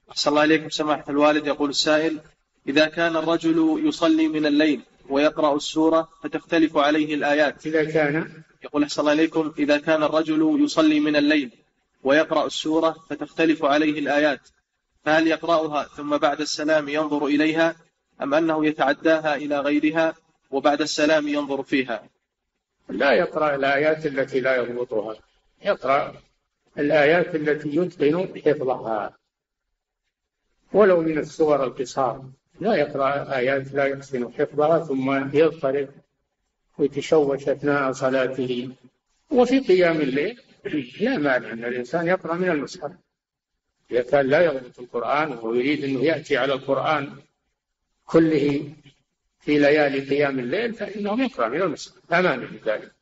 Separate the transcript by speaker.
Speaker 1: أحسن الله إليكم سماحة الوالد. يقول السائل: إذا كان الرجل يصلي من الليل ويقرأ السورة فتختلف عليه الآيات. يقول أحسن الله إليكم: إذا كان الرجل يصلي من الليل ويقرأ السورة فتختلف عليه الآيات، فهل يقرأها ثم بعد السلام ينظر إليها، أم أنه يتعداها إلى غيرها وبعد السلام ينظر فيها؟
Speaker 2: لا يقرأ الآيات التي لا يضبطها، يقرأ الآيات التي يتقن حفظها ولو من السور القصار. لا يقرأ آيات لا يحسن حفظها ثم يضطرب ويتشوش أثناء صلاته. وفي قيام الليل لا مانع أن الإنسان يقرأ من المصحف إذا كان لا يضبط القرآن ويريد أنه يأتي على القرآن كله في ليالي قيام الليل، فإنه يقرأ من المصحف، لا مانع من ذلك.